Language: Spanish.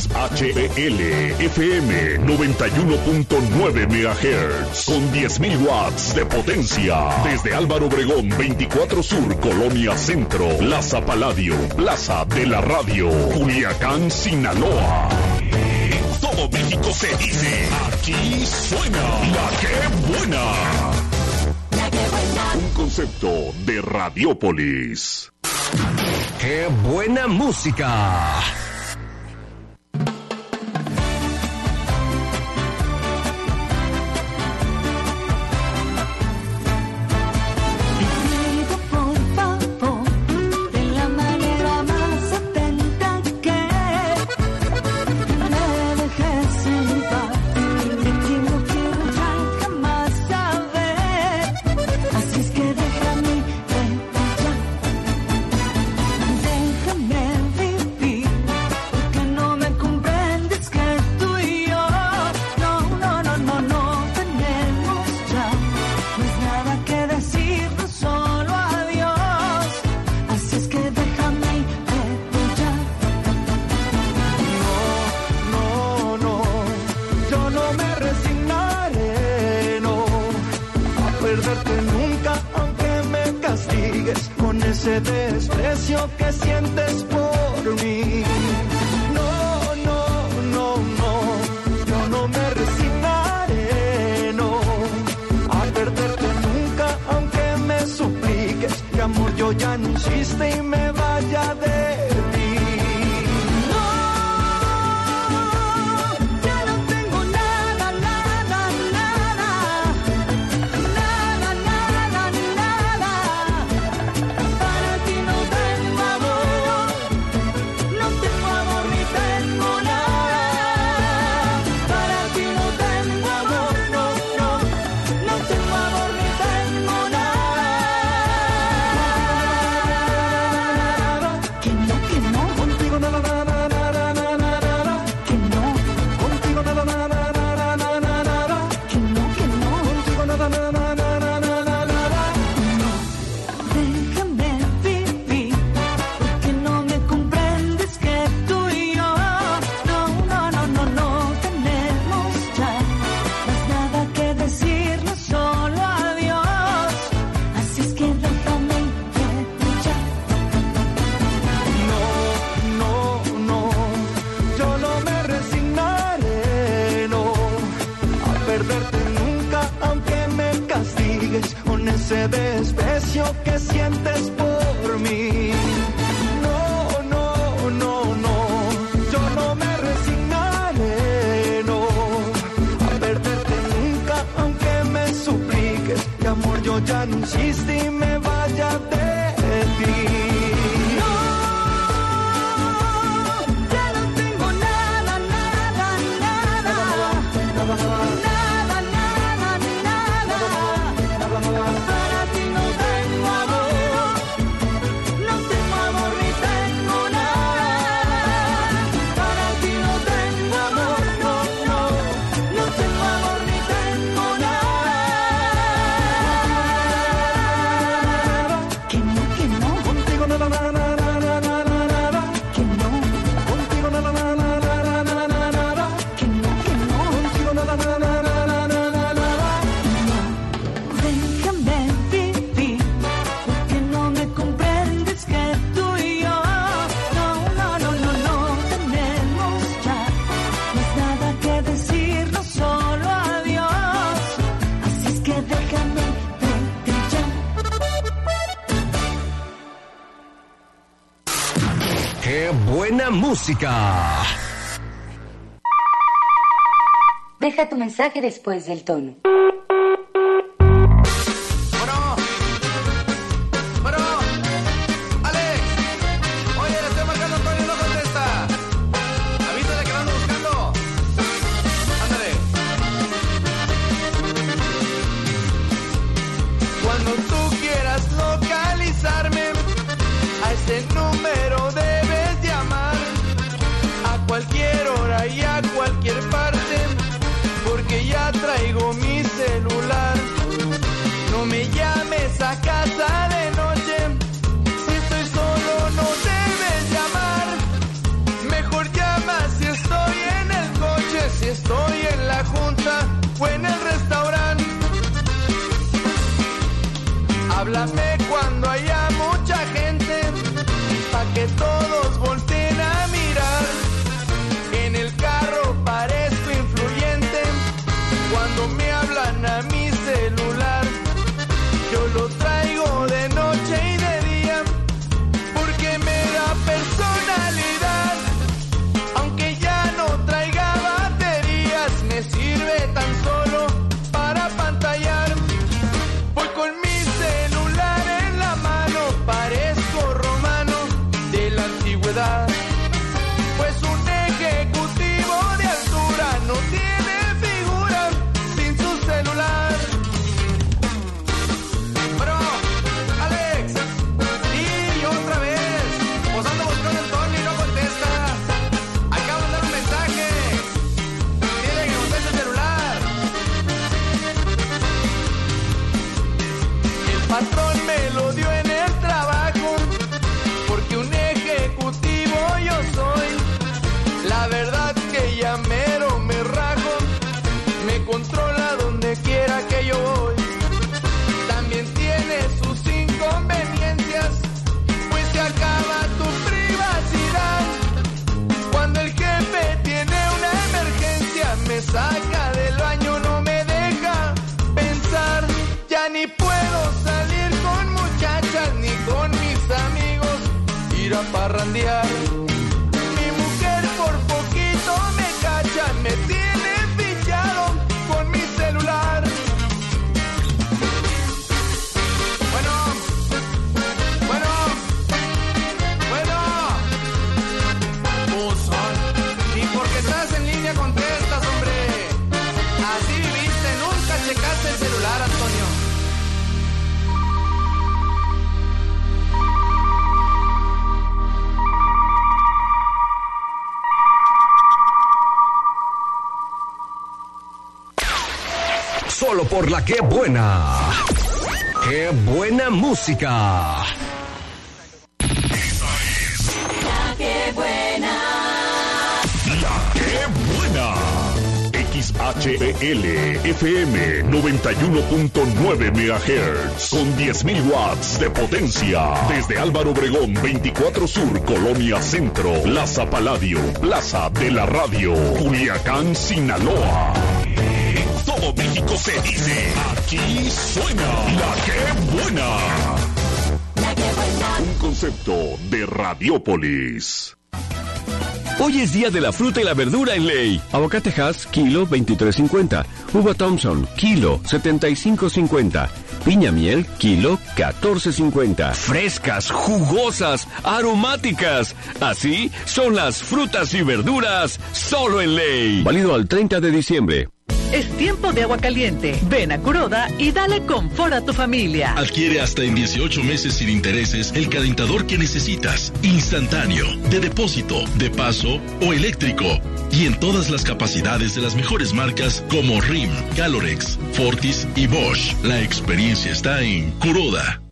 XHBL FM 91.9 MHz con 10.000 watts de potencia. Desde Álvaro Obregón 24 Sur, Colonia Centro, Plaza Paladio, Plaza de la Radio, Culiacán, Sinaloa. En todo México se dice, aquí suena La Que Buena. La Que Buena. Un concepto de Radiópolis. ¡Qué buena música! Ese desprecio que sientes por mí. No, no, no, no, yo no me resignaré, no, a perderte nunca, aunque me supliques, que amor yo ya no insiste y me vaya de ti. Ese desprecio que sientes por mí. No, no, no, no, yo no me resignaré, no, a perderte nunca, aunque me supliques, que amor yo ya no insiste y me vaya de ti. Buena música. Deja tu mensaje después del tono. Cualquier hora y a cualquier parte, porque ya traigo mis Háblame cuando haya mucha gente, pa' que todos volteen a mirar. En el carro parezco influyente, cuando me hablan a mi celular. Yo lo traigo de noche y de día, porque me da personalidad. Aunque ya no traiga baterías, me sirve tan solo para pantallar. Voy con mi celular en la mano, parezco romano de la antigüedad. Pues un ejecutivo de altura no tiene figura sin su celular. Bueno, Alex, sí, otra vez. Pues ando buscando el Tony y no contesta. Acabo de dar un mensaje. Dile que conteste el celular. El patrón me lo dio en el trabajo, porque un ejecutivo yo soy. La verdad que ya mero me rajo, me controla donde quiera que yo voy. También tiene sus inconveniencias, pues se acaba tu privacidad. Cuando el jefe tiene una emergencia, me saca del baño, no me deja pensar. Ya ni puedo salir con muchachas ni con mis amigos, ir a parrandear. Mi mujer por poquito me cacha, me tiene fichado con mi celular. Bueno, buzón. Y porque estás en línea contestas, hombre. Así viviste, nunca checaste el celular, Antonio. Solo por la que buena. ¡Qué buena música! La que buena. XHBL FM 91.9 MHz con 10.000 watts de potencia. Desde Álvaro Obregón 24 Sur, Colonia Centro, Plaza Paladio, Plaza de la Radio, Culiacán, Sinaloa. En todo México se dice, aquí suena La que buena. La que buena. Un concepto de Radiópolis. Hoy es día de la fruta y la verdura en Ley. Aguacate Hass, kilo 23.50. Uva Thompson, kilo 75.50. Piña miel, kilo 14.50. Frescas, jugosas, aromáticas. Así son las frutas y verduras solo en Ley. Válido al 30 de diciembre. Es tiempo de agua caliente. Ven a Kuroda y dale confort a tu familia. Adquiere hasta en 18 meses sin intereses el calentador que necesitas. Instantáneo, de depósito, de paso o eléctrico. Y en todas las capacidades de las mejores marcas como RIM, Calorex, Fortis y Bosch. La experiencia está en Kuroda.